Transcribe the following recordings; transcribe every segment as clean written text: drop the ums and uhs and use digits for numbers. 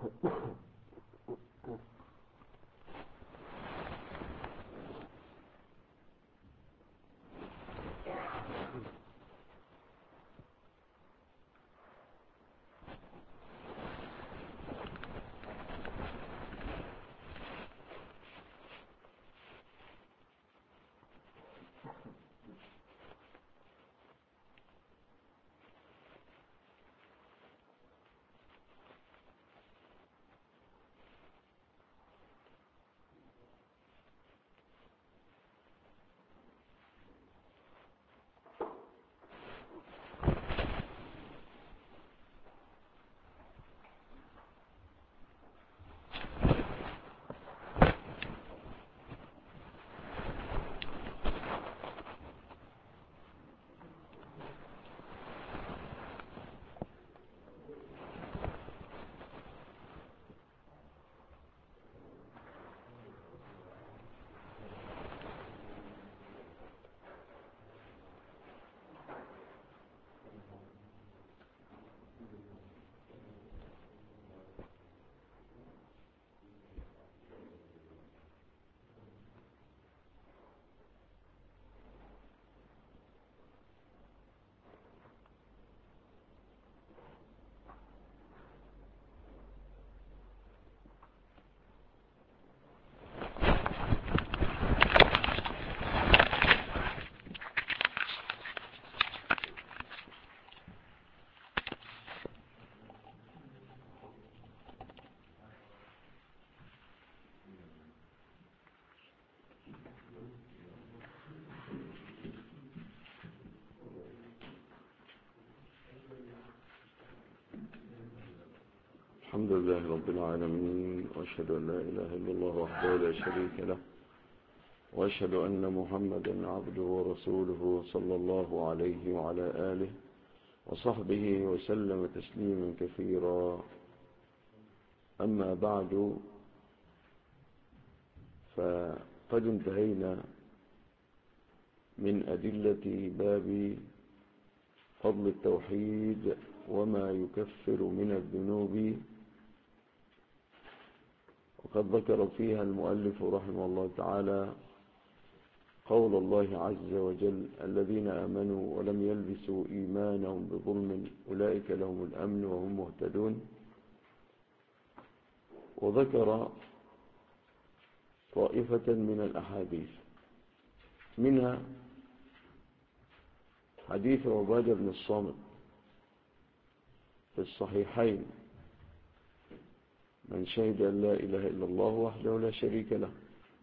الحمد لله رب العالمين، وأشهد أن لا إله إلا الله وحده لا شريك له، وأشهد أن محمدا عبده ورسوله صلى الله عليه وعلى آله وصحبه وسلم تسليما كثيرا. أما بعد، فقد انتهينا من أدلة باب فضل التوحيد وما يكفر من الذنوب، وقد ذكر فيها المؤلف رحمه الله تعالى قول الله عز وجل: الذين آمنوا ولم يلبسوا إيمانهم بظلم أولئك لهم الأمن وهم مهتدون. وذكر طائفة من الأحاديث، منها حديث عبادة بن الصامت في الصحيحين: من شهد أن لا إله إلا الله وحده لا شريك له،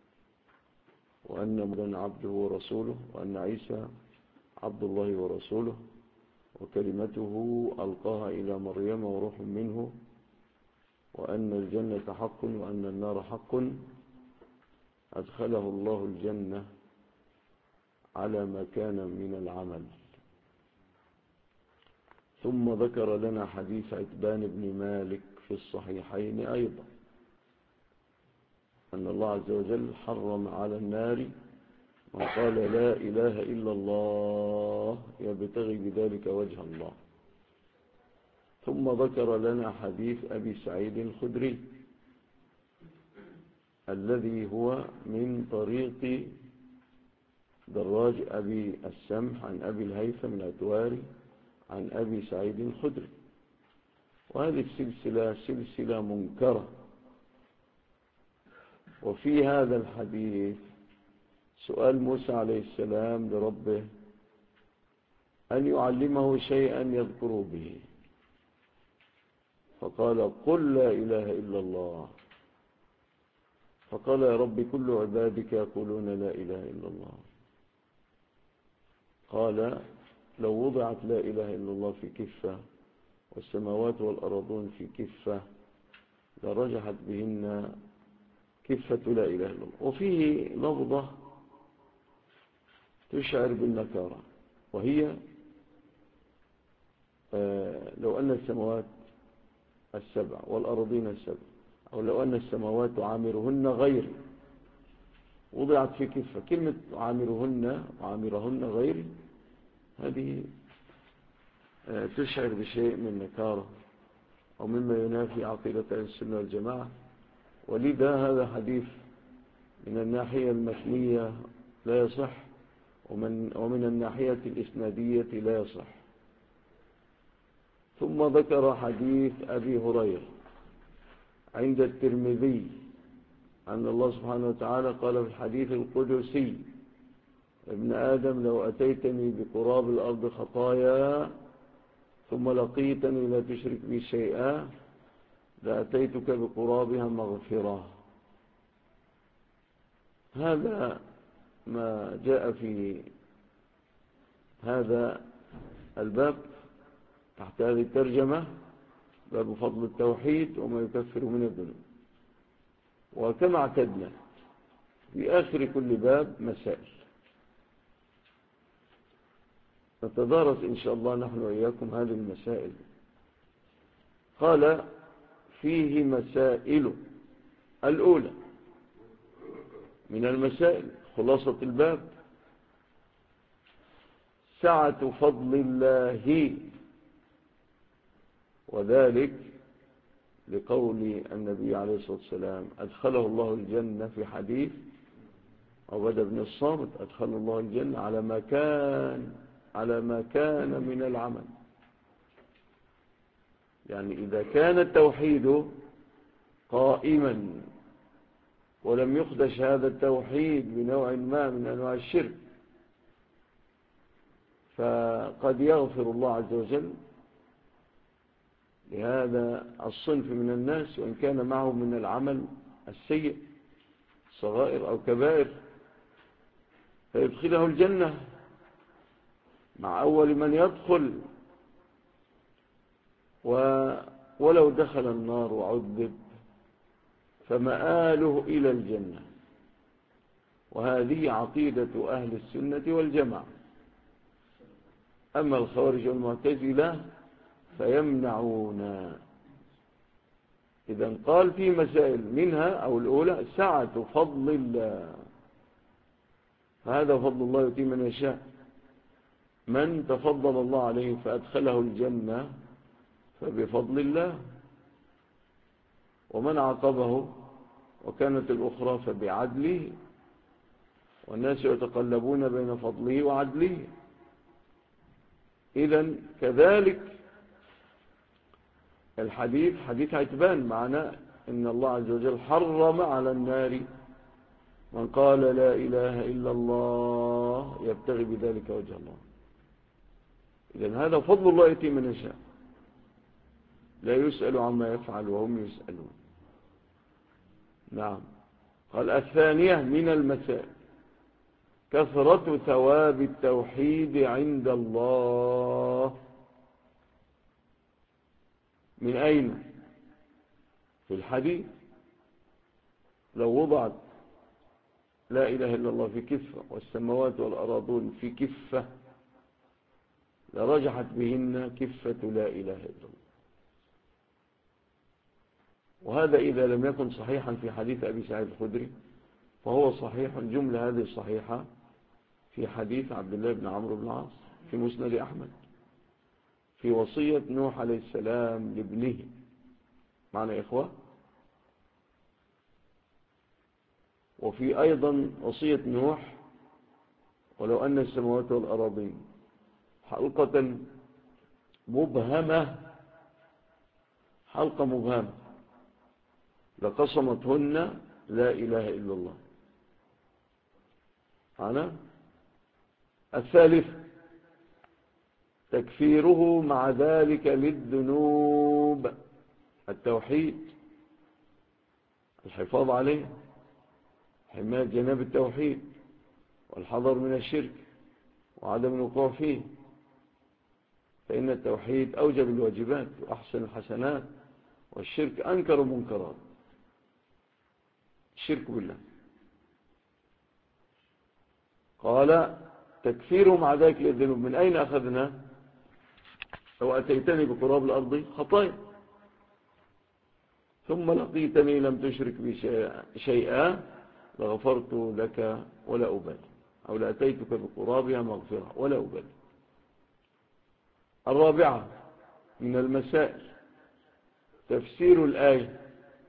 وأن محمدا عبده ورسوله، وأن عيسى عبد الله ورسوله، وكلمته ألقاها إلى مريم وروح منه، وأن الجنة حق وأن النار حق، أدخله الله الجنة على ما كان من العمل. ثم ذكر لنا حديث عتبان بن مالك في الصحيحين أيضا، أن الله عز وجل حرم على النار من قال لا إله إلا الله يبتغي بذلك وجه الله. ثم ذكر لنا حديث أبي سعيد الخدري الذي هو من طريق دراج أبي السمح عن أبي الهيثم العتواري عن أبي سعيد الخدري، وهذه السلسلة سلسلة منكرة. وفي هذا الحديث سؤال موسى عليه السلام لربه أن يعلمه شيئا يذكر به، فقال: قل لا إله إلا الله. فقال: يا رب كل عبادك يقولون لا إله إلا الله. قال: لو وضعت لا إله إلا الله في كفة والسماوات والأرضون في كفة لرجحت بهن كفة لا إله إلا الله. وفيه لفظة تشعر بالنكارة، وهي لو أن السماوات السبع والأرضين السبع، أو لو أن السماوات عامرهن غيري وضعت في كفة. كلمة عامرهن غيري هذه تشعر بشيء من نكارة ومما ينافي عقيدة أهل السنة والجماعة. ولذا هذا حديث من الناحية المتنية لا يصح، ومن الناحية الإسنادية لا يصح. ثم ذكر حديث أبي هريرة عند الترمذي أن الله سبحانه وتعالى قال في الحديث القدسي: ابن آدم لو أتيتني بقراب الأرض خطايا ثم لقيتني لا تشرك بي شيئا لأتيتك بقرابها مغفرة. هذا ما جاء في هذا الباب تحت هذه الترجمة، باب فضل التوحيد وما يكفر من الذنوب. وكما اعتدنا في آخر كل باب مسائل نتدارس إن شاء الله نحن وإياكم هذه المسائل. قال: فيه مسائل. الأولى من المسائل خلاصة الباب: سعة فضل الله، وذلك لقول النبي عليه الصلاة والسلام: أدخله الله الجنة في حديث عبادة بن الصامت: أدخله الله الجنة على ما كان من العمل. يعني إذا كان التوحيد قائما ولم يخدش هذا التوحيد بنوع ما من أنواع الشرك، فقد يغفر الله عز وجل لهذا الصنف من الناس وإن كان معه من العمل السيء صغائر أو كبائر، فيدخله الجنة مع أول من يدخل، ولو دخل النار وعذب فمآله إلى الجنة. وهذه عقيدة أهل السنة والجماعة. أما الخوارج والمعتزلة فيمنعون. إذن قال في مسائل منها أو الأولى سعة فضل الله، فهذا فضل الله يؤتيه من يشاء. من تفضل الله عليه فأدخله الجنة فبفضل الله، ومن عاقبه وكانت الأخرى فبعدله، والناس يتقلبون بين فضله وعدله. إذن كذلك الحديث حديث عتبان معنا إن الله عز وجل حرم على النار من قال لا إله إلا الله يبتغي بذلك وجه الله. إذن هذا فضل الله يأتي من يشاء، لا يسأل عما يفعل وهم يسألون. نعم. قال: الثانية من المسائل كثرة ثواب التوحيد عند الله. من أين؟ في الحديث: لو وضعت لا إله إلا الله في كفة والسماوات والأراضون في كفة لرجحت بهن كفة لا إله إلا الله. وهذا إذا لم يكن صحيحا في حديث أبي سعيد الخدري فهو صحيح. جملة هذه الصحيحة في حديث عبد الله بن عمرو بن العاص في مسند أحمد في وصية نوح عليه السلام لابنه. معنا يا إخوة؟ وفي أيضا وصية نوح: ولو أن السماوات والأراضين حلقة مبهمة، حلقة مبهمة، لقسمتهن لا إله إلا الله. معنا؟ الثالث تكفيره مع ذلك للذنوب. التوحيد، الحفاظ عليه، حماية جناب التوحيد، والحذر من الشرك وعدم الوقوع فيه. فإن التوحيد أوجب الواجبات وأحسن الحسنات، والشرك أنكر منكرات. الشرك بالله. قال: تكفيره مع ذلك للذنوب. من أين أخذنا؟ لو أتيتني بقراب الأرض خطايا ثم لقيتني لم تشرك بي شيئا لغفرت لك ولا أبالي، أو لأتيتك بقرابها مغفرة ولا أبالي. الرابعة من المسائل تفسير الآية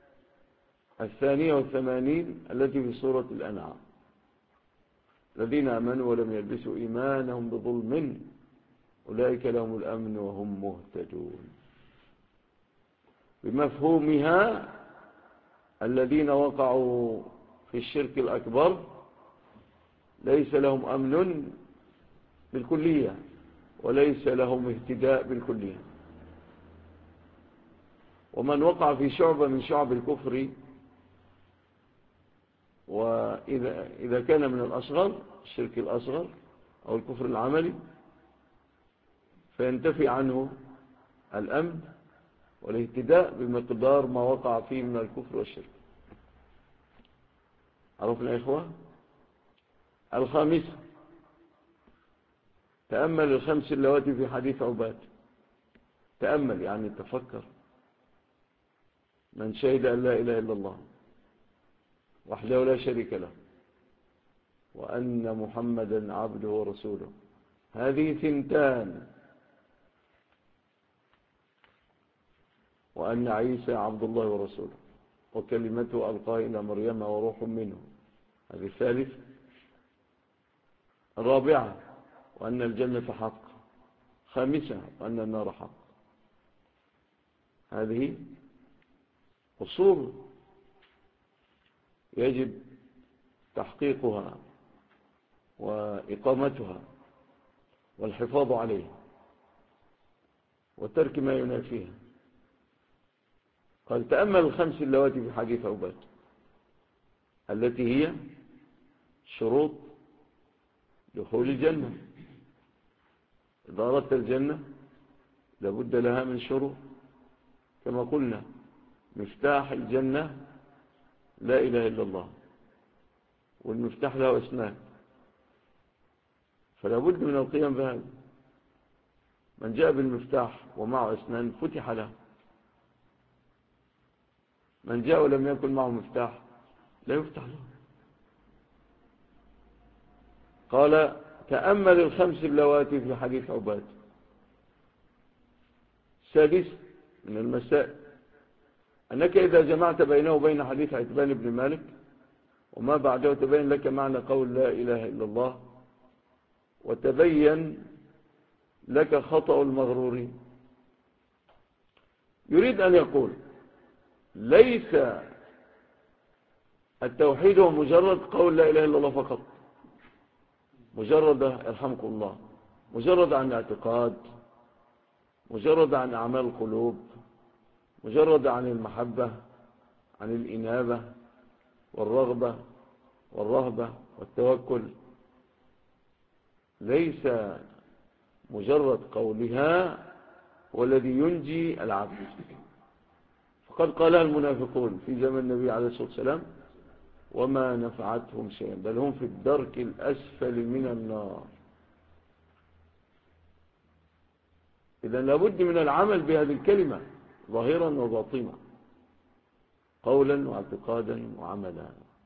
82 التي في سورة الأنعام: الذين آمنوا ولم يلبسوا إيمانهم بظلم أولئك لهم الأمن وهم مهتدون. بمفهومها الذين وقعوا في الشرك الأكبر ليس لهم أمن بالكلية وليس لهم اهتداء بالكلية. ومن وقع في شعبة من شعب الكفر، وإذا كان من الأصغر الشرك الأصغر أو الكفر العملي، فينتفي عنه الأمن والاهتداء بمقدار ما وقع فيه من الكفر والشرك. عرفنا يا إخوة؟ الخامسة: تأمل الخمس اللواتي في حديث عباد. تأمل يعني تفكر. من شهد أن لا إله إلا الله وحده لا شريك له وأن محمدا عبده ورسوله، هذه ثنتان، وأن عيسى عبد الله ورسوله وكلمته ألقاها إلى مريم وروح منه، هذه الثالث. الرابعة: وأن الجنة حق. خامسة: وأن النار حق. هذه أصول يجب تحقيقها وإقامتها والحفاظ عليها وترك ما ينافيها. قال: تأمل الخمس اللواتي في حديث عباد التي هي شروط دخول الجنة. إذا أردت الجنة لابد لها من شروط، كما قلنا: مفتاح الجنة لا إله إلا الله، والمفتاح له أسنان، فلا بد من القيام بهذا. من جاء بالمفتاح ومعه أسنان فتح له. من جاء ولم يكن معه مفتاح لا يفتح له. قال: تأمل الخمس اللواتي في حديث عباد. سادس من المسائل: أنك إذا جمعت بينه وبين حديث عتبان بن مالك وما بعده تبين لك معنى قول لا إله إلا الله، وتبين لك خطأ المغرورين. يريد أن يقول: ليس التوحيد هو مجرد قول لا إله إلا الله فقط، مجرد يرحمكم الله، مجرد عن اعتقاد، مجرد عن أعمال القلوب، مجرد عن المحبة، عن الإنابة والرغبة والرهبة والتوكل. ليس مجرد قولها هو الذي ينجي العبد. فقد قالها المنافقون في زمن النبي عليه الصلاة والسلام وما نفعتهم شيئا، بل هم في الدرك الأسفل من النار. إذن لابد من العمل بهذه الكلمة ظاهرا وباطنا، قولا واعتقادا وعملا،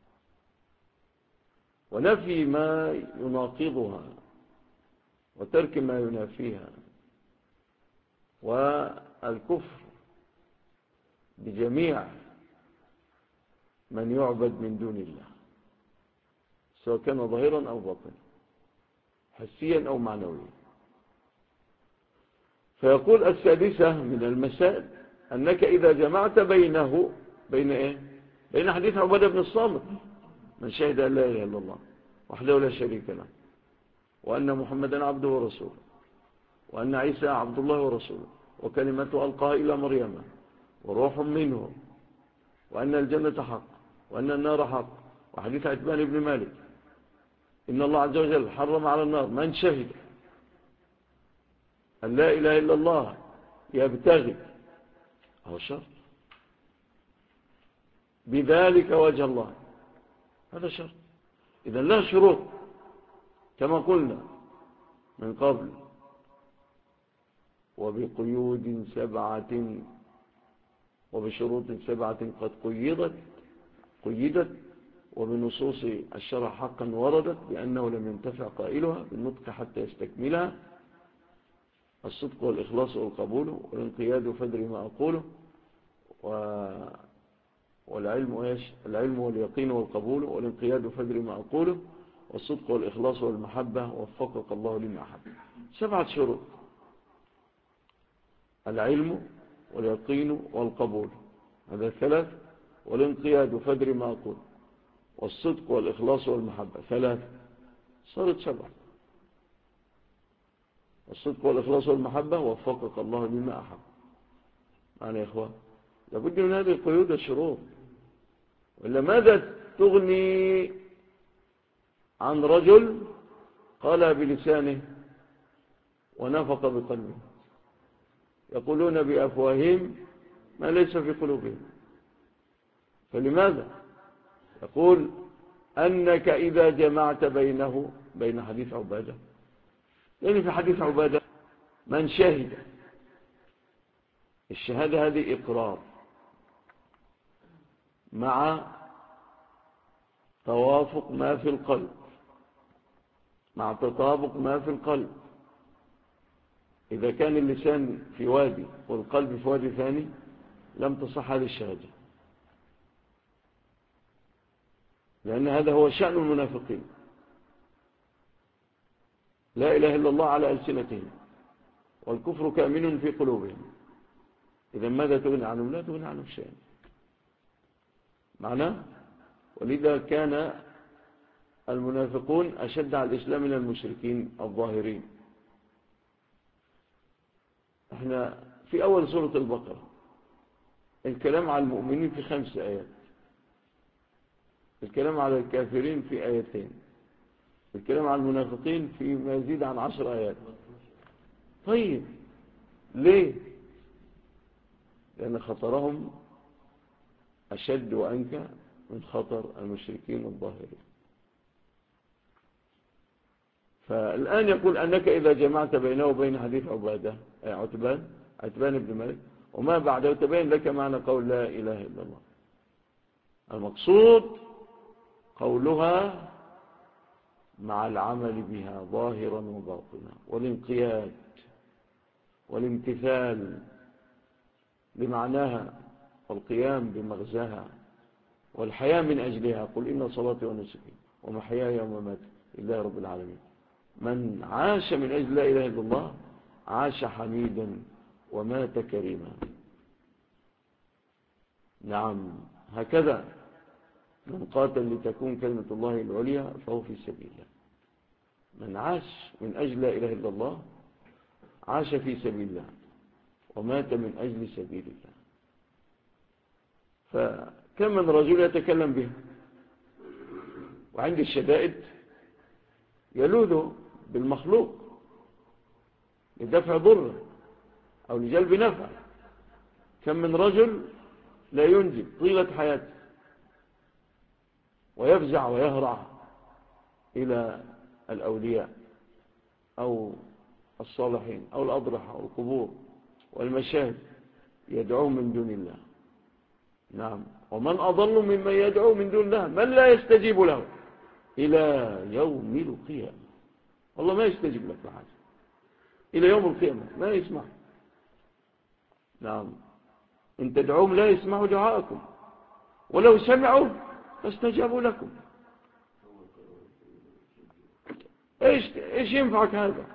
ونفي ما يناقضها وترك ما ينافيها، والكفر بجميع من يعبد من دون الله، سواء كان ظاهرا أو باطنا، حسيا أو معنويا. فيقول: السادسة من المسائل أنك إذا جمعت بين إيه؟ بين حديث عبادة بن الصامت: من شهد أن لا إله إلا الله وحده لا شريك له وأن محمدا عبده ورسوله وأن عيسى عبد الله ورسوله وكلمته ألقاها إلى مريم وروح منه وأن الجنة حق وأن النار حق، وحديث عتبان بن مالك: إن الله عز وجل حرم على النار من شهد أن لا إله إلا الله يبتغي، هو شرط، بذلك وجه الله، هذا شرط. إذن لا شروط كما قلنا من قبل: وبقيود 7 وبشروط 7 قد قيدت وبنصوص الشرع حقا وردت بأنه لم ينتفع قائلها بالنطق حتى يستكملها: الصدق والإخلاص والقبول والانقياد فدر ما أقوله والعلم ايش؟ العلم واليقين والقبول والانقياد فادري ما أقوله والصدق والإخلاص والمحبة وفقك الله لما أحب. 7 شروط: العلم واليقين والقبول، هذا 3، والانقياد فادري ما أقول، والصدق والإخلاص والمحبة 3، صارت 7. الصدق والإخلاص والمحبة وفقك الله لما أحب. معنا يا إخوان، لابد من هذه القيود الشروط، وإلا ماذا تغني عن رجل قال بلسانه ونفق بقلبه؟ يقولون بأفواههم ما ليس في قلوبهم. فلماذا؟ يقول أنك إذا جمعت بين حديث عبادة، لأن في حديث عبادة من شهد، الشهادة هذه إقرار مع توافق ما في القلب، مع تطابق ما في القلب. إذا كان اللسان في وادي والقلب في وادي ثاني لم تصح هذه الشهادة، لأن هذا هو شأن المنافقين، لا إله إلا الله على ألسنتهم والكفر كامن في قلوبهم. إذا ماذا تغني عنهم؟ لا تغني عنهم شيئا. معناه، ولذا كان المنافقون أشد على الإسلام من المشركين الظاهرين. احنا في أول سورة البقرة الكلام على المؤمنين في 5 آيات، الكلام على الكافرين في 2 آيات، الكلام على المنافقين في ما يزيد عن 10 آيات. طيب ليه؟ لأن خطرهم أشد وأنكى من خطر المشركين الظاهرين. فالآن يقول أنك إذا جمعت بينه وبين حديث عتبان بن مالك وما بعده تبين لك معنى قول لا إله إلا الله. المقصود قولها مع العمل بها ظاهرا وباطنا، والانقياد والامتثال بمعناها، والقيام بمغزاها، والحياة من أجلها. قل إن صلاتي ونسكي ومحياي ومماتي لله رب العالمين. من عاش من أجل لا إله إلا الله عاش حميدا ومات كريما. نعم، هكذا من قاتل لتكون كلمة الله العليا فهو في سبيل الله. من عاش من أجل لا إله إلا الله عاش في سبيل الله ومات من أجل سبيل الله. فكم من رجل يتكلم به وعند الشدائد يلوذ بالمخلوق لدفع ضر أو لجلب نفع. كم من رجل لا ينجب طيلة حياته ويفزع ويهرع إلى الأولياء أو الصالحين أو الأضرحة أو القبور والمشاهد يدعو من دون الله. نعم، ومن أضل ممن يدعو من دون الله من لا يستجيب له إلى يوم القيامة. والله ما يستجيب لك لحاجة إلى يوم القيامة، ما يسمع. نعم، إن تدعوهم لا يسمعوا دعاءكم ولو سمعوا فاستجابوا لكم. إيش ينفعك هذا؟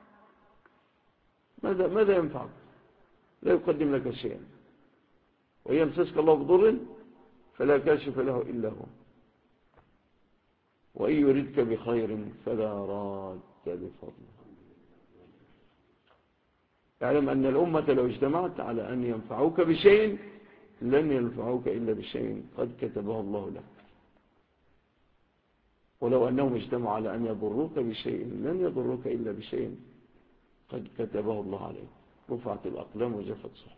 ماذا ينفعك؟ لا يقدم لك شيئا. ويمسسك الله بضر فلا كاشف له إلا هو، وإن يردك بخير فلا راد لفضله. اعلم أن الأمة لو اجتمعت على أن ينفعوك بشيء لن ينفعوك إلا بشيء قد كتبه الله لك، ولو أنهم اجتمعوا على أن يضروك بشيء لن يضروك إلا بشيء قد كتبه الله عليك. رفعت الأقلام وجفت الصحف.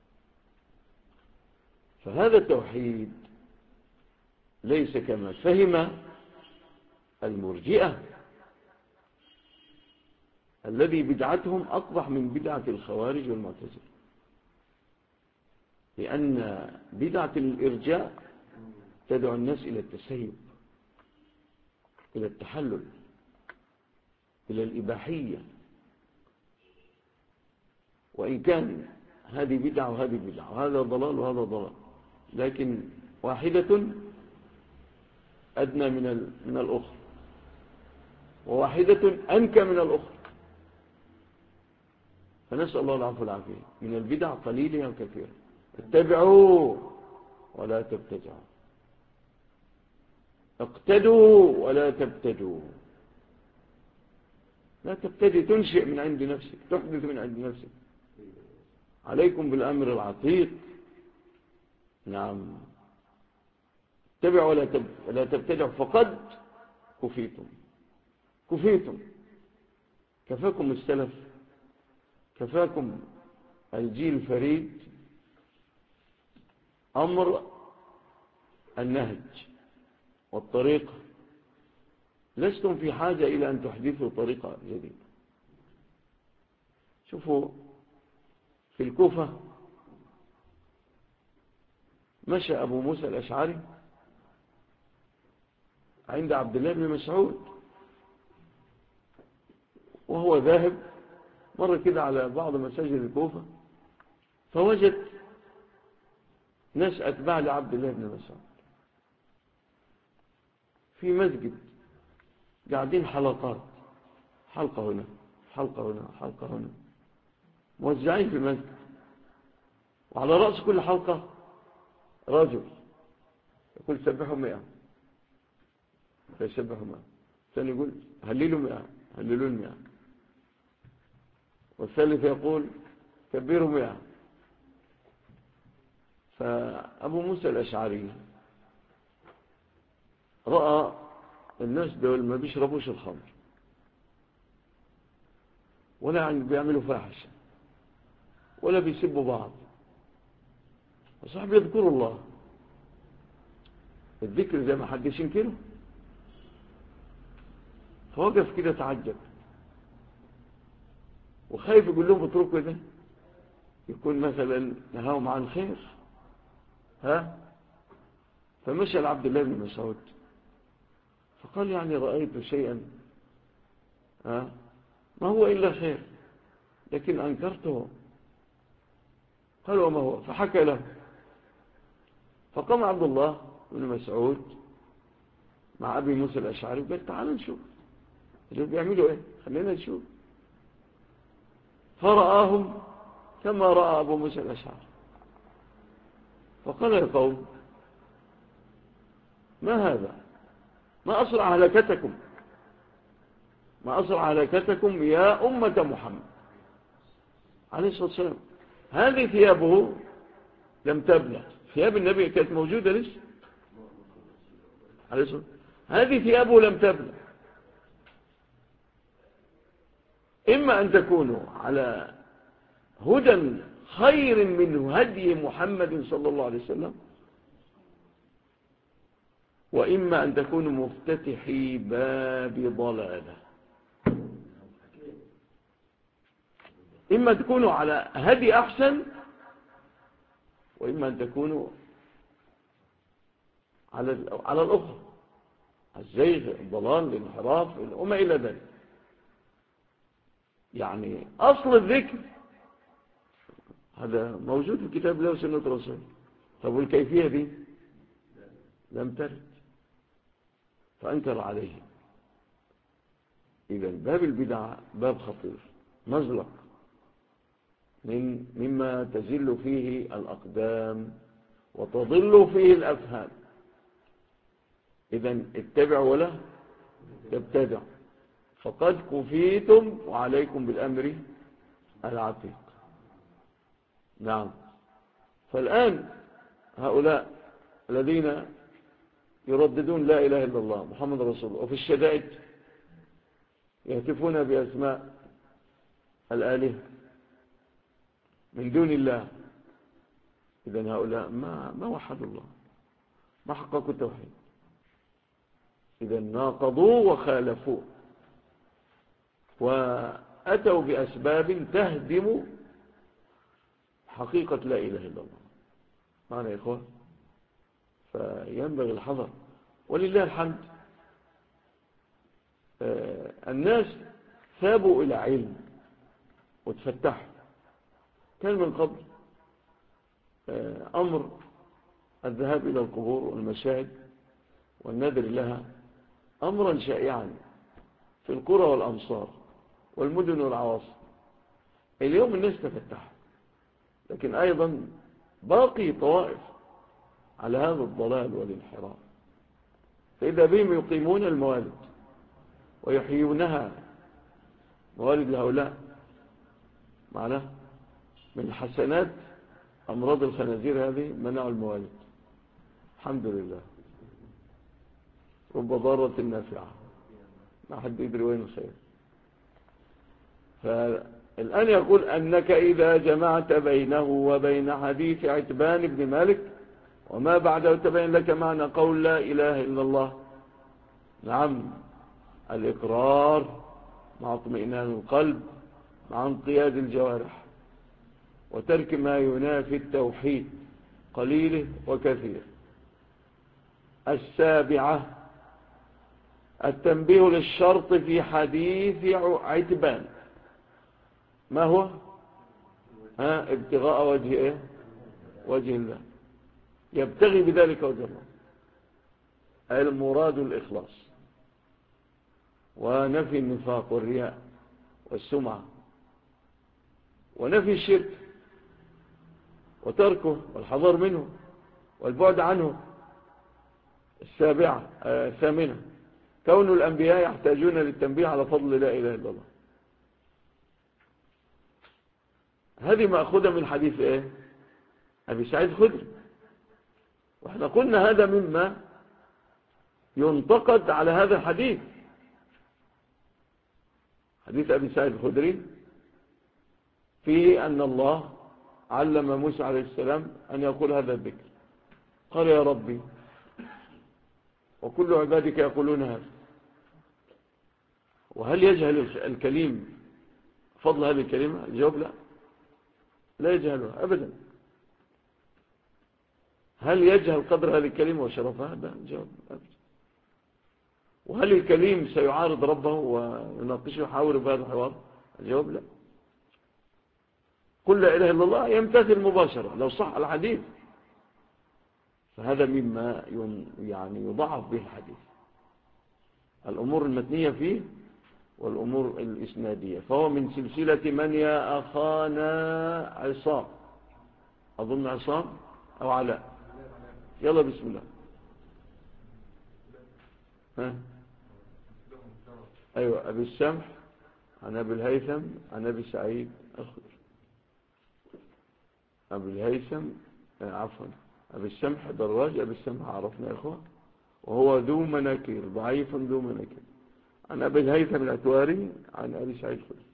فهذا التوحيد ليس كما فهم المرجئة الذي بدعتهم أقبح من بدعة الخوارج والمعتزلة، لأن بدعة الإرجاء تدعو الناس إلى التسيب، إلى التحلل، إلى الإباحية. وإن كان هذه بدعة وهذه بدعة وهذا ضلال وهذا ضلال، لكن واحدة أدنى من الأخرى، وواحدة أنكى من الأخرى. فنسأل الله العفو والعافية. من البدع قليلة وكثيرة. اتبعوا ولا تبتدعوا، اقتدوا ولا تبتدوا. لا تبتدي تنشئ من عند نفسك، تحدث من عند نفسك. عليكم بالأمر العتيق. نعم، اتبعوا ولا تبتدعوا فقد كفيتم. كفيتم، كفاكم السلف، كفاكم الجيل الفريد أمر النهج والطريقة. لستم في حاجة إلى أن تحدثوا طريقة جديدة. شوفوا في الكوفة مشى أبو موسى الأشعري عند عبد الله بن مسعود، وهو ذاهب مر كده على بعض مساجد الكوفة، فوجد ناس أتباع لعبد الله بن مسعود في مسجد قاعدين حلقات، حلقة هنا حلقة هنا حلقة هنا، موزعين في المسجد، وعلى رأس كل حلقة رجل يقول سبحوا 100، فيسبحوا 100، الثاني يقول هللوا 100، هللوا 100، والثالث يقول كبروا 100. فأبو موسى الأشعري رأى الناس دول ما بيشربوش الخمر ولا بيعملوا فاحشة ولا بيسبوا بعض، وصاحب يذكروا الله، الذكر زي ما حدش ينكره. فوقف كده تعجب وخايف يقول لهم اتركوا ده، يكون مثلا نهاهم عن خير. فمشى لعبد الله بن مسعود فقال يعني رأيت شيئا ما هو إلا خير لكن أنكرته. قال وما هو؟ فحكى له. فقام عبد الله بن مسعود مع أبي موسى الأشعري وقال تعالوا نشوف اللي بيعملوا إيه، خلينا نشوف. فرآهم كما رأى أبو موسى الأشعري، فقال يا قوم ما هذا؟ ما أسرع هلكتكم، ما أسرع هلكتكم يا أمة محمد عليه الصلاة والسلام. هذه ثيابه لم تبلى، ثياب النبي كانت موجودة لسه عليه الصلاة والسلام، هذه ثيابه لم تبلى. إما أن تكونوا على هدى خير من هدي محمد صلى الله عليه وسلم، وإما أن تكونوا مفتتحي باب ضلالة. إما تكونوا على هدي أحسن، وإما أن تكونوا على الأخرى، الزيغ، الضلال، الانحراف وما إلى ذلك. يعني أصل الذكر هذا موجود في كتاب الله وسنة رسول. طب والكيفية دي لم ترد، فأنكر عليه. إذا باب البدع باب خطير، مزلق مما تزل فيه الأقدام وتضل فيه الأفهام. إذا اتبعوا ولا تبتدع فقد كفيتم وعليكم بالأمر العتيق. نعم. فالآن هؤلاء الذين يرددون لا إله إلا الله محمد رسول الله، وفي الشدائد يهتفون بأسماء الآلهة من دون الله، إذن هؤلاء ما وحدوا الله، ما حققوا التوحيد، إذن ناقضوا وخالفوا وأتوا بأسباب تهدم حقيقة لا إله إلا الله. معنا يا إخوة، فينبغي الحذر. ولله الحمد الناس ثابوا إلى علم وتفتحوا. كان من قبل أمر الذهاب إلى القبور والمشاهد والنذر لها أمرا شائعا في القرى والأمصار والمدن والعواصم. اليوم الناس تفتح، لكن أيضا باقي طوائف على هذا الضلال والانحراف، فإذا بهم يقيمون الموالد ويحيونها، موالد لهؤلاء معناه من حسنات أمراض الخنازير هذه منعوا الموالد، الحمد لله، رب ضارة نافعة، ما حد يدري وين الخير. فالآن يقول أنك إذا جمعت بينه وبين حديث عتبان بن مالك وما بعده تبين لك معنى قول لا إله إلا الله. نعم، الإقرار مع اطمئنان القلب مع انقياد الجوارح وترك ما ينافي التوحيد قليله وكثير. 7 التنبيه للشرط في حديث عتبان. ما هو؟ ابتغاء وجه ايه؟ وجه الله، يبتغي بذلك وجه الله، المراد الإخلاص ونفي النفاق والرياء والسمعة ونفي الشرك وتركه والحذر منه والبعد عنه. 8 كون الأنبياء يحتاجون للتنبيه على فضل لا إله إلا الله. هذه مأخوذة من حديث ايه؟ أبي سعيد الخدري، واحنا قلنا هذا مما ينتقد على هذا الحديث. حديث أبي سعيد الخدري فيه أن الله علم موسى عليه السلام أن يقول هذا الذكر، قال يا ربي وكل عبادك يقولون هذا. وهل يجهل الكليم فضل هذه الكلمة؟ الجواب لا، لا يجهلها أبدا. هل يجهل قدر هذه الكلمة وشرفها؟ لا، الجواب أبدا. وهل الكليم سيعارض ربه ويناقشه ويحاور بهذا الحوار؟ الجواب لا. قل لا إله إلا الله يمتثل مباشرة لو صح الحديث. فهذا مما يعني يضعف به الحديث، الأمور المتنية فيه والأمور الإسنادية. فهو من سلسلة من يا أخانا عصام، أظن عصام أو علاء. يلا بسم الله. أيوة، أبي السمح عن أبي الهيثم عن أبي سعيد الخدري. أبي الهيثم عفوا أبي السمح دراج، أبي السمح عرفنا يا إخوة، وهو ذو مناكير، ضعيف ذو مناكير، عن أبي الهيثم العتواري عن أبي سعيد الخدري.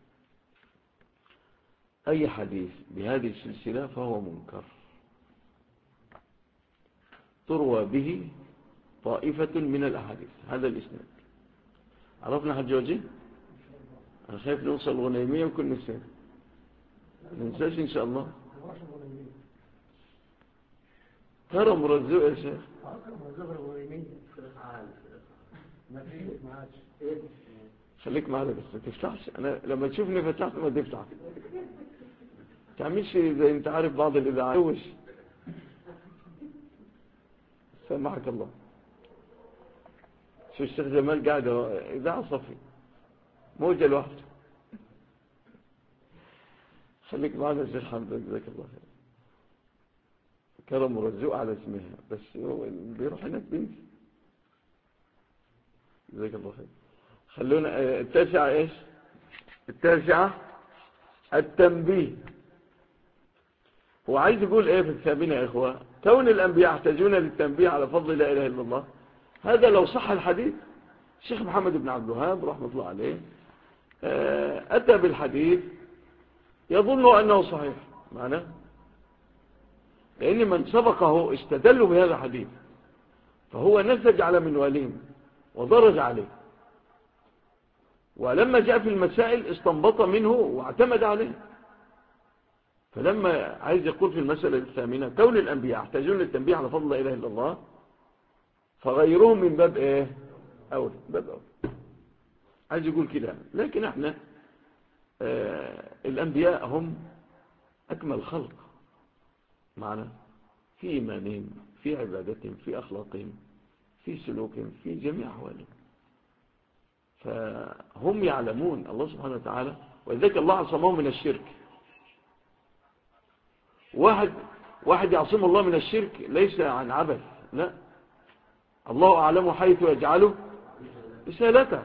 أي حديث بهذه السلسلة فهو منكر، تروى به طائفة من الأحاديث. هذا الإسناد عرفنا حد وجه. أنا خايف نوصل الغنيمية وكل نسان ننساش إن شاء الله. كرم رزوق يا شيخ، خليك معنا بس ما تفتحش. أنا لما تشوفني فتحت ما تفتح، تعملش زي انت عارف بعض الإذاعات. سمحك الله. شو الشيخ جمال قاعد إذاعة صفي موجة لوحده. خليك معنا الشيخ حمد جزاك الله خير. كرم مرزوق على اسمها، بس هو بيروح هناك بنت. جزاك الله خير. خلونا 9 ايش؟ 9 التنبيه. هو عايز يقول ايه في 8 يا اخوة؟ كون الانبياء يحتاجون للتنبيه على فضل لا اله الا الله، هذا لو صح الحديث. الشيخ محمد بن عبد الوهاب رحمة الله عليه أتى بالحديث يظن أنه صحيح، معناه لأن من سبقه استدلوا بهذا الحديث، فهو نسج على منوالهم وضرج عليه، ولما جاء في المسائل استنبط منه واعتمد عليه. فلما عايز يقول في المسألة 8 كون الأنبياء يحتاجون للتنبيه على فضل لا إله إلا الله، فغيرهم من باب إيه؟ أول باب أول، عايز يقول كده. لكن احنا الأنبياء هم أكمل خلق معنا في إيمانهم في عبادتهم، في أخلاقهم، في سلوكهم، في جميع أحوالهم. فهم يعلمون الله سبحانه وتعالى، ولذلك الله عصمهم من الشرك. واحد يعصم الله من الشرك ليس عن عبث، لا، الله أعلم حيث يجعله رسالته.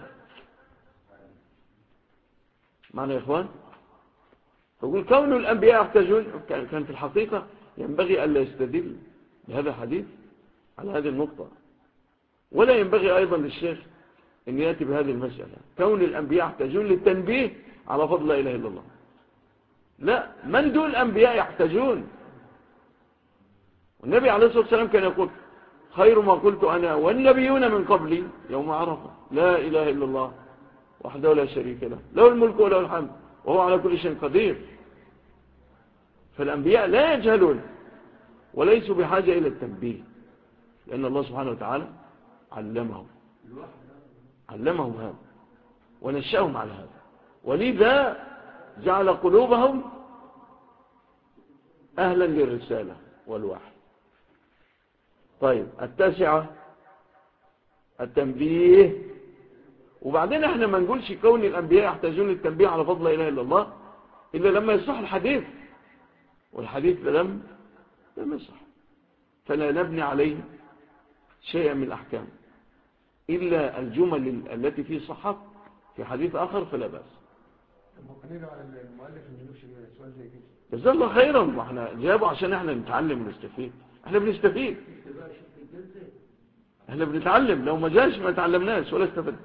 معنى يا إخوان، فقل كون الأنبياء يحتاجون، كان في الحقيقة ينبغي ألا يستدل بهذا الحديث على هذه النقطة، ولا ينبغي أيضا للشيخ أن يأتي بهذه المسألة. كون الأنبياء يحتاجون للتنبيه على فضل لا إله إلا الله، لا، من دون الأنبياء يحتاجون. والنبي عليه الصلاة والسلام كان يقول خير ما قلت أنا والنبيون من قبلي يوم عرفة لا إله إلا الله وحده لا شريك له، له الملك وله الحمد وهو على كل شيء قدير. فالأنبياء لا يجهلون وليسوا بحاجة إلى التنبيه، لأن الله سبحانه وتعالى علمهم هذا ونشأهم على هذا، ولذا جعل قلوبهم أهلا للرسالة والوحي. طيب، التاسعة التنبيه. وبعدين احنا ما نقولش كون الأنبياء يحتاجون للتنبيه على فضل لا إله إلا الله إلا لما يصح الحديث، والحديث لم يصح، فلا نبني عليه شيئا من الأحكام إلا الجمل التي فيه صحة في حديث آخر فلا بأس. جزاه الله خيرا، واحنا جابوا عشان احنا نتعلم ونستفيد. احنا بنستفيد، احنا بنتعلم، لو ما جاش ما تعلمناش ولا استفدنا.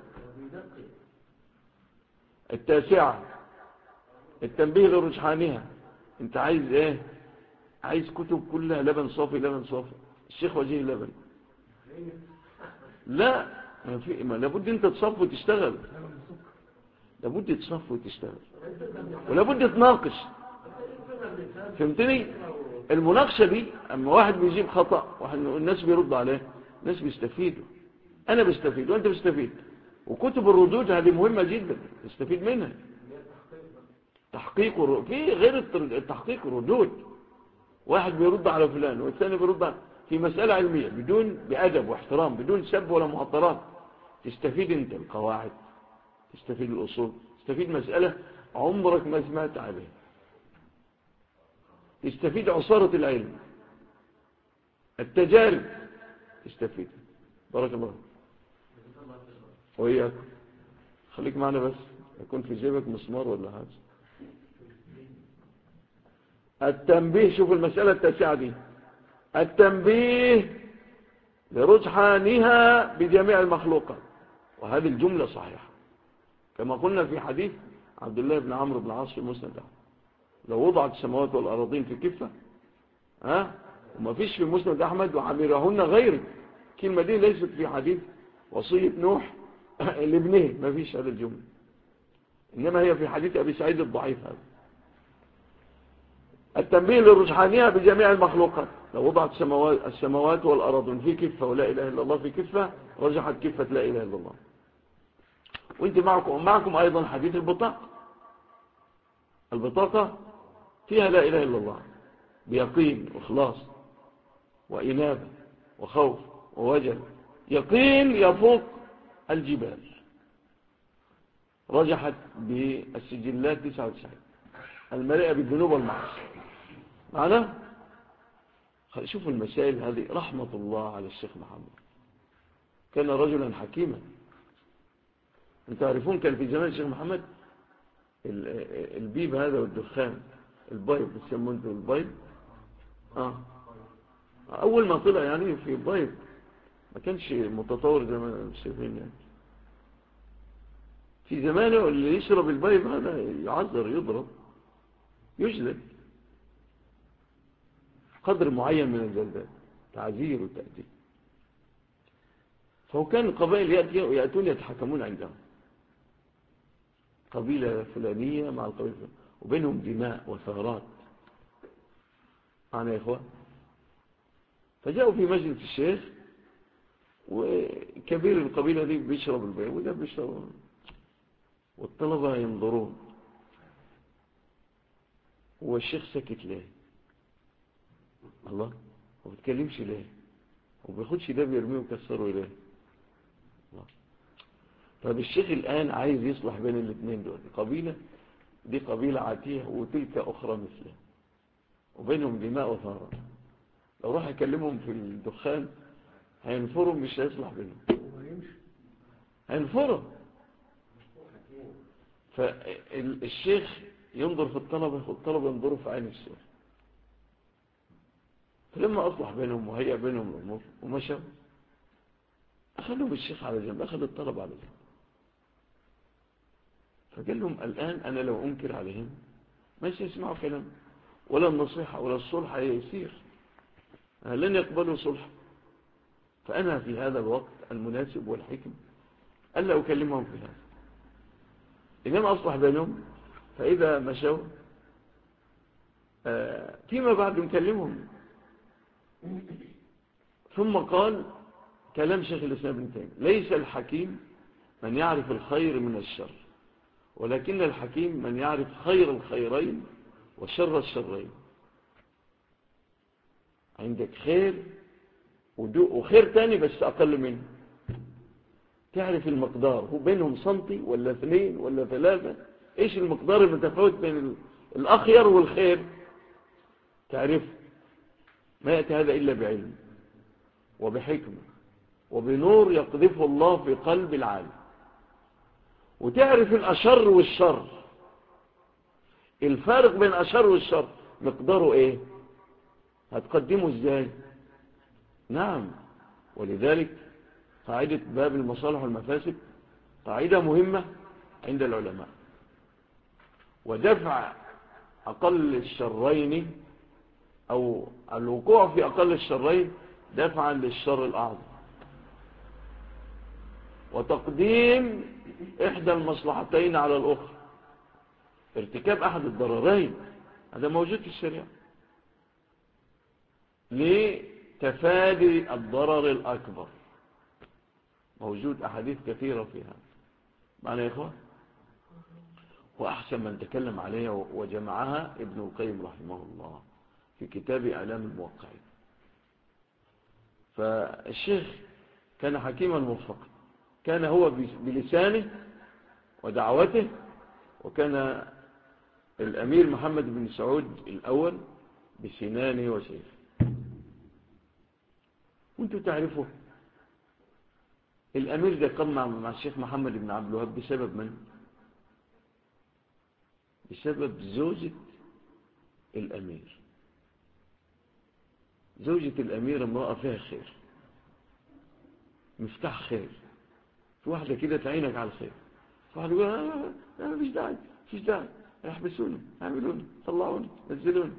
التاسعة التنبيه لرجحانها. انت عايز ايه؟ عايز كتب كلها لبن صافي لبن صافي، الشيخ وجيه لبن؟ لا، ما لابد انت تصف وتشتغل، لابد تصف وتشتغل، ولابد تناقش. فهمتني؟ المناقشة دي اما واحد بيجيب خطأ والناس بيرد عليه، الناس بيستفيدوا، انا بستفيد وانت بستفيد. وكتب الردود هذه مهمة جدا تستفيد منها. في غير التحقيق الردود، واحد بيرد على فلان والثاني بيرد في مسألة علمية بأدب واحترام، بدون سب ولا معطرات، تستفيد انت القواعد، تستفيد الأصول، تستفيد مسألة عمرك ما سمعت عليها، تستفيد عصارة العلم، التجارب تستفيد. بارك الله وإياك. خليك معنا بس، يكون في جيبك مسمار ولا حاجة. التنبيه، شوف المسألة التاسعة دي، التنبيه لرجحانها بجميع المخلوقات. وهذه الجملة صحيحة كما قلنا في حديث عبد الله بن عمرو بن العاص في مسند أحمد، لو وضعت السماوات والأراضين في كفة وما فيش في مسند أحمد وعمرهن غيرك. الكلمة دي ليست في حديث وصية نوح لابنه، ما فيش هذا الجملة، إنما هي في حديث أبي سعيد الضعيف هذا. التنبيه لرجحانها بجميع المخلوقات، لو وضعت السماوات والأرض في كفة ولا إله إلا الله في كفة، رجحت كفة لا إله إلا الله. وانت معكم أيضا حديث البطاقة فيها لا إله إلا الله بيقين وإخلاص وإنابة وخوف ووجل، يقين يفوق الجبال، رجحت بالسجلات 99 المليئة بالذنوب والمعاصي. معنا؟ شوفوا المسائل هذه، رحمة الله على الشيخ محمد، كان رجلا حكيما. انتم تعرفون كان في زمان الشيخ محمد البيب هذا والدخان، البايب بتسمونه انتم البايب، اول ما طلع يعني في بايب، ما كانش متطور زي ما شايفين يعني. في زمانه اللي يشرب البايب هذا يعذر، يضرب، يجلد قدر معين من الجلدات، تعذير وتأديب. فهو كان القبائل يأتون يتحكمون عندهم، قبيلة فلانية مع القبيلة فلانية، وبينهم دماء وثغرات. معنا يا إخوان؟ فجاءوا في مجلس الشيخ، وكبير القبيلة دي بيشرب البيض وده بيشرب، والطلبة ينظرون، والشيخ سكت ليه؟ الله، ما بتكلمش ليه؟ وبياخدش ده بيرميه ويكسره إليه. طب الشيخ الآن عايز يصلح بين الاثنين دول، قبيلة دي قبيلة عاتية وتلك أخرى مثلها وبينهم دماء وثارات، لو راح يكلمهم في الدخان هينفروا، مش هيصلح بينهم، هينفروا. فالشيخ ينظر في الطلبة والطلبة ينظروا في عين الشيخ. فلما أصلح بينهم وهيئ بينهم الأمور ومشوا، أخذهم الشيخ على جنب، أخذ الطلبة على جنب، فقال لهم الآن أنا لو أنكر عليهم ما يسمعوا كلام، ولا النصيحة ولا الصلح يسير، لن يقبلوا صلح. فأنا في هذا الوقت المناسب والحكم ألا أكلمهم في هذا، إنما أصلح بينهم، فإذا مشوا فيما بعد نكلمهم. ثم قال كلام شيخ الإسلام ابن تيمية: ليس الحكيم من يعرف الخير من الشر، ولكن الحكيم من يعرف خير الخيرين وشر الشرين. عندك خير وخير تاني بس أقل منه، تعرف المقدار، هو بينهم سنتي ولا 2 ولا 3، إيش المقدار المتفاوت بين الأخير والخير، تعرف. ما يأتي هذا إلا بعلم وبحكمة وبنور يقذفه الله في قلب العالم. وتعرف الأشر والشر، الفارق بين الأشر والشر مقداره إيه، هتقدمه إزاي. نعم. ولذلك قاعدة باب المصالح والمفاسد قاعدة مهمة عند العلماء، ودفع أقل الشرين أو الوقوع في أقل الشرين دفعا للشر الأعظم، وتقديم إحدى المصلحتين على الأخرى، ارتكاب أحد الضررين، هذا موجود في الشريعة لتفادي الضرر الأكبر، موجود أحاديث كثيرة فيها. معنى يا إخوة، وأحسن من تكلم عليها وجمعها ابن القيم رحمه الله في كتاب إعلام الموقعين. فالشيخ كان حكيما موفقا، كان هو بلسانه ودعوته، وكان الأمير محمد بن سعود الأول بسنانه وسيفه. وانتوا تعرفوا الأمير ده قام مع الشيخ محمد بن عبد الوهاب بسبب من؟ بسبب زوجة الأمير. زوجة الأمير امرأة فيها خير، مفتاح خير. في واحدة كده تعينك على الخير، في واحدة يقول أنا مفيش داعي يحبسوني، يعملوني، طلعوني، نزلوني.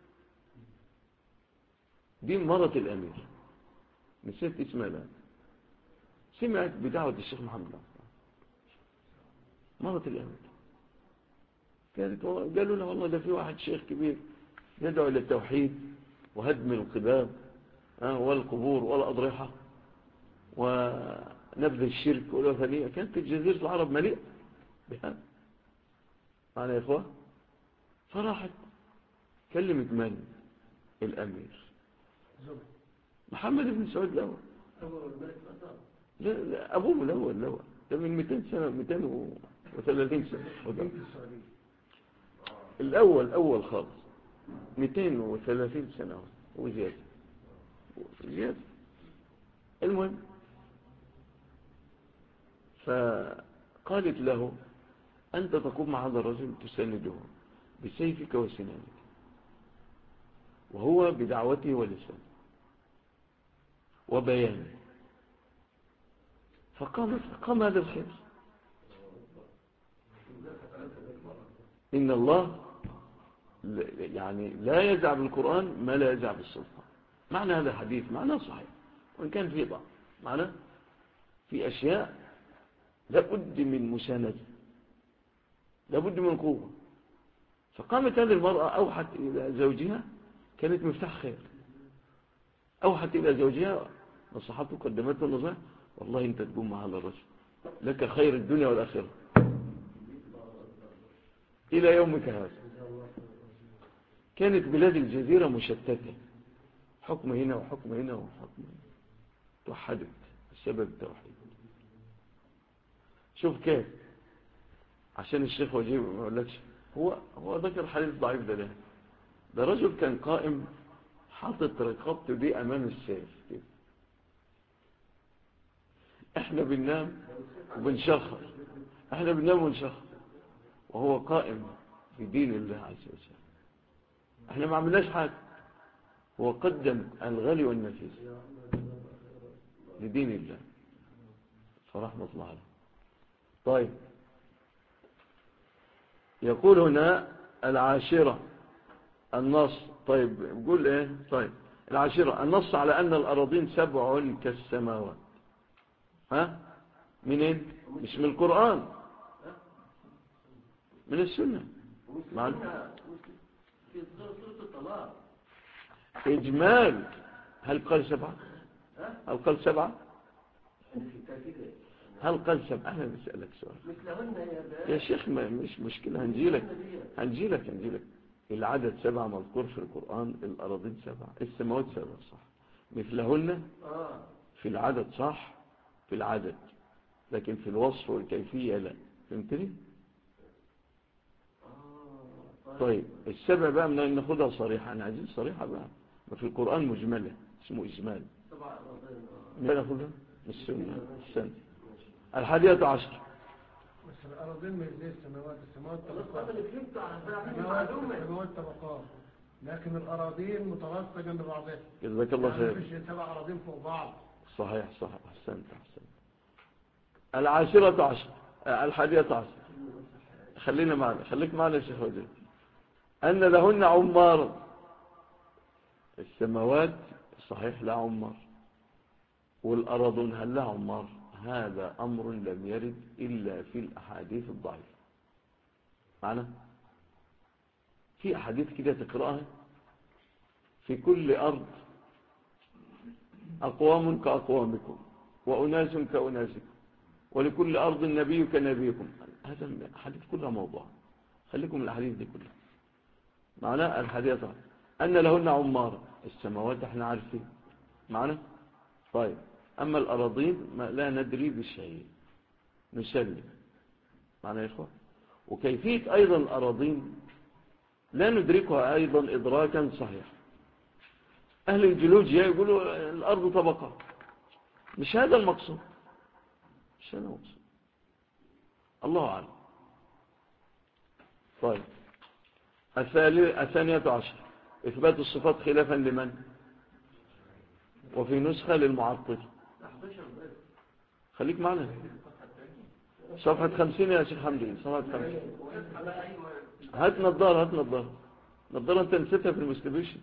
دي مرة الأمير، نسيت اسمها الآن، سمعت بدعوة الشيخ محمد مرة الأمير، قالوا له والله ده في واحد شيخ كبير يدعو للتوحيد وهدم القباب والقبور والأضرحة ونبذ الشرك والوثنية. كانت جزيرة العرب مليئة بهذا. معنا يا إخوة، فراحت كلمت من؟ الأمير محمد بن سعود الأول. لا أبوه الأول ده من 200 سنة 230 سنة الأول أول خالص 230 سنة وزيادة. المهم، فقالت له أنت تقوم مع هذا الرجل تسنده بسيفك وسنانك، وهو بدعوته ولسانه وبيانه، فقام هذا الخير. إن الله يعني لا يزع بالقرآن ما لا يزع بالسلطان. معنى هذا الحديث معناه صحيح، وإن كان فيه ضعف، معناه في أشياء لابد من مساندة، لابد من قوة. فقامت هذه المرأة أوحت إلى زوجها، كانت مفتاح خير، أوحت إلى زوجها نصحته، قدمته النصيحة: والله أنت تقوم مع هذا الرجل لك خير الدنيا والآخرة إلى يومك هذا. كانت بلاد الجزيرة مشتتة، حكم هنا وحكم هنا وحكم هنا. توحدت السبب التوحيد. شوف كيف، عشان الشيخ وجيه ما يقولكش هو ذكر حديث ضعيف ده ليه. ده رجل كان قائم حاطط رقبته دي امام السيف كده. احنا بننام وبنشخر، احنا بننام ونشخر، وهو قائم بدين الله عز وجل. احنا ما عملناش حاجه، هو قدم الغالي والنفيس لدين الله فرحمة الله عليه. طيب يقول هنا العاشرة النص. طيب يقول ايه؟ طيب العاشرة النص على ان الأراضين 7 كالسماوات. ها منين؟ مش من القرآن، من السنة. إجمال. هل قال 7؟ هل قال 7؟ هل قال 7؟ أنا بسألك سؤال يا شيخ، مش مشكلة، هنجيلك. العدد 7 مذكور في القرآن، الأراضين 7، السماوات 7 صح، مثلهن في العدد صح، في العدد، لكن في الوصف والكيفية لا. فهمتني؟ طيب السبع بقى من ناخدها صريحة، أنا عايزين صريحة بقى، ما في القرآن مجملة اسمه إجمال. ما ناخدها السنة 11. بس الأراضين مش زي السماوات طبقات. السماوات طبقات، لكن الأراضين مترصقة جنب بعضها. جزاك الله خير. مفيش 7 أراضين فوق بعض. صحيح أحسنت. 11. خلينا معنا، خليك معنا يا شيخ وجيه. أن لهن عمار. السماوات صحيح لا عمار، والأراضون هل لها عمار؟ هذا أمر لم يرد إلا في الأحاديث الضعيفة. معنا في أحاديث كده تقرأها: في كل أرض أقوام كأقوامكم وأناس كأناسكم ولكل أرض نبي كنبيكم. هذا الحديث كلها موضوع، خليكم الأحاديث دي كلها. معناه الحديث أن لهن عمار. السماوات احنا عارفين معنا. طيب أما الأراضين لا ندري بشيء، نسلم معنا يا إخوة. وكيفية أيضا الأراضين لا ندركها أيضا إدراكا صحيح. أهل الجيولوجيا يقولوا الأرض طبقات، مش هذا المقصود، الله أعلم. طيب 12. إثبات الصفات خلافا لمن؟ وفي نسخة للمعطل. خليك معنا صفحة 50 يا شيخ حمدي، صفحة 50. هات نظارة انت نسيتها في المستبيشن.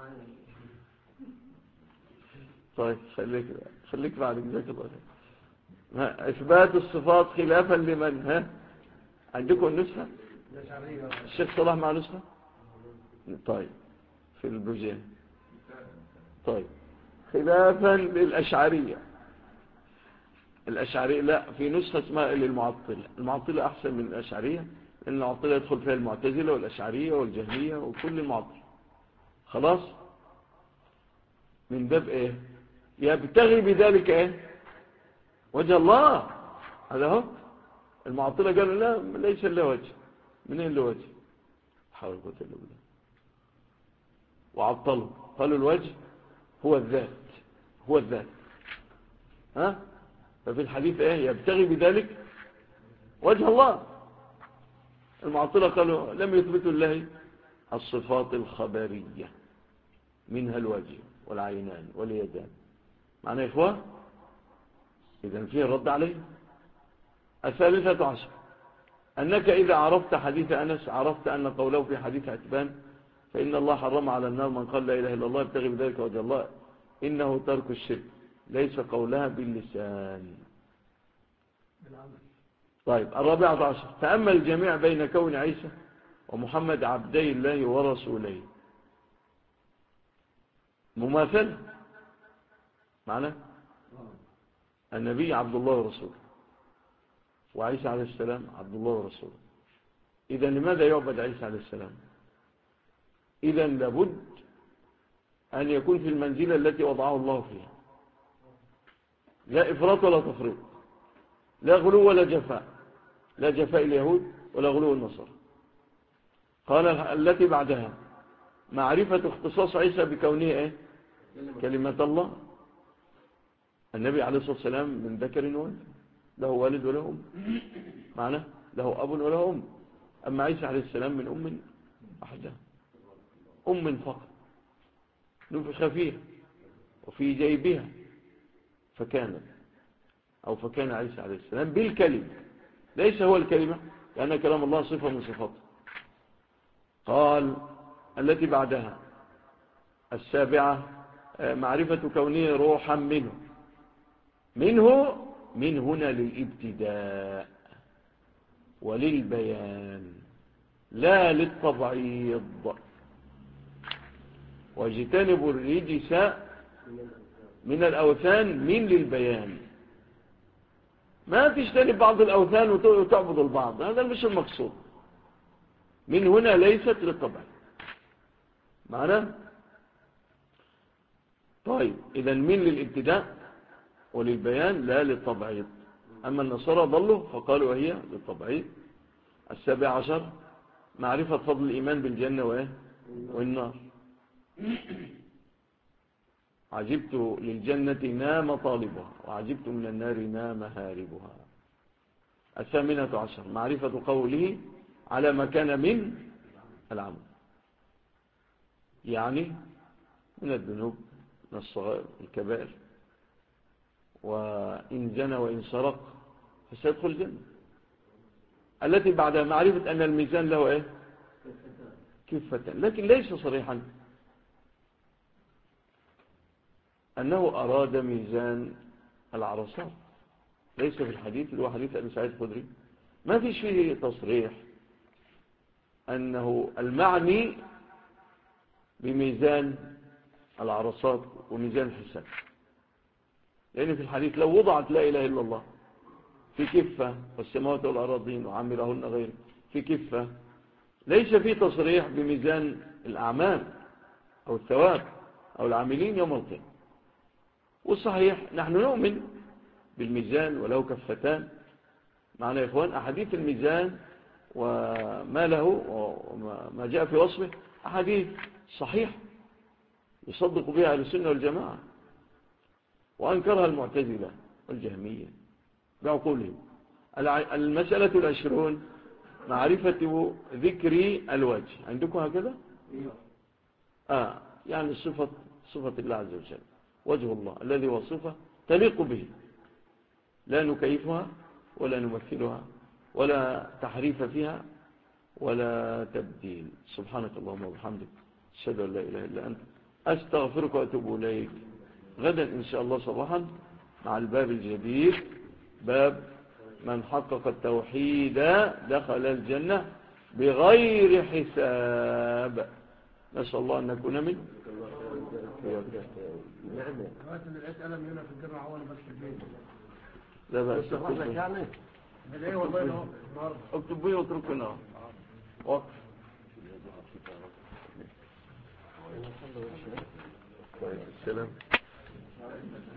طيب خليك معنا جزاك الله خير. إثبات الصفات خلافا لمن؟ عندكم النسخة؟ الشيخ صلاح مع نسخة؟ طيب في البرجين. طيب خلافا للأشعرية. الأشعرية لا، في نسخة اسمها للمعطلة. المعطلة أحسن من الأشعرية، لأن المعطلة يدخل فيها المعتزلة والأشعرية والجهمية وكل المعطلة. خلاص، من باب إيه؟ يبتغي بذلك إيه؟ وجه الله. هذا هو. المعطلة قالوا لا، ليس له وجه. منين له وجه؟ حول قوة إلا بالله. وعطلوا قالوا الوجه هو الذات. ففي الحديث ايه؟ يبتغي بذلك وجه الله. المعطلة قالوا لم يثبتوا الله الصفات الخبرية، منها الوجه والعينان واليدان. معنى يا إخوة إذن فيه الرد عليه. 13. أنك إذا عرفت حديث أنس عرفت أن قوله في حديث عتبان فإن الله حرم على النار من قال لا إله إلا الله يبتغي بذلك وجه الله إنه ترك الشرك، ليس قولها باللسان. طيب 14. تأمل الجميع بين كون عيسى ومحمد عبدي الله ورسوله. مماثلة معنى النبي عبد الله ورسوله، وعيسى عليه السلام عبد الله ورسوله. إذا لماذا يعبد عيسى عليه السلام؟ إذا لابد أن يكون في المنزلة التي وضعه الله فيها. لا إفراط ولا تفريط، لا غلو ولا جفاء، لا جفاء اليهود ولا غلو النصارى. قال التي بعدها معرفة اختصاص عيسى بكونه ايه؟ كلمة الله. النبي عليه الصلاة والسلام من ذكر وانثى، له والد وله أم، معناه له أب وله أم. أما عيسى عليه السلام من أم أحدها، أم فقط نفخ فيها وفي جيبها فكان عيسى عليه السلام بالكلمة، ليس هو الكلمة لأن كلام الله صفة من صفاته. قال التي بعدها السابعة معرفة كونه روحا منه من هنا للابتداء وللبيان لا للتبعيض. واجتنبوا الرجس من الأوثان من للبيان، ما تجتنب بعض الأوثان وتعبد البعض، هذا مش المقصود. من هنا ليست للطبع معنى. طيب إذا من للابتداء وللبيان لا للتبعيض. أما النصارى ضلوا فقالوا هي للتبعيض. 17 معرفة فضل الإيمان بالجنة والنار. عجبت للجنة نام طالبها وعجبت من النار نام هاربها. 18 معرفة قوله على ما كان من العمل، يعني من الذنوب، من الصغائر الكبائر، وإن زنى وإن سرق فسيدخل الجنة. التي بعدها معرفة أن الميزان له إيه؟ كفة، لكن ليس صريحا أنه أراد ميزان العرصات، ليس في الحديث اللي هو حديث أبي سعيد الخدري، ما فيش فيه تصريح أنه المعني بميزان العرصات وميزان الحساب. لأن في الحديث لو وضعت لا إله إلا الله في كفة والسماوات والأراضين وعمرهن غير في كفة، ليس فيه تصريح بميزان الأعمال أو الثواب أو العاملين يوم القيامة. والصحيح نحن نؤمن بالميزان وله كفتان معنا يا إخوان. أحاديث الميزان وما له وما جاء في وصفه أحاديث صحيح يصدق بها أهل السنة والجماعة، وأنكرها المعتزلة والجهمية بعقولهم. 20 معرفة ذكر الوجه. عندكم هكذا؟ يعني صفة الله عز وجل، وجه الله الذي هو صفة تليق به، لا نكيفها ولا نمثلها ولا تحريف فيها ولا تبديل. سبحانك اللهم وبحمدك، أشهد أن لا إله إلا أنت، أستغفرك وأتوب إليك. غدا إن شاء الله صباحا مع الباب الجديد، باب من حقق التوحيد دخل الجنة بغير حساب. نسأل الله أن نكون منه. لا بأس، اكتب بيه واتركنا وقف. السلام.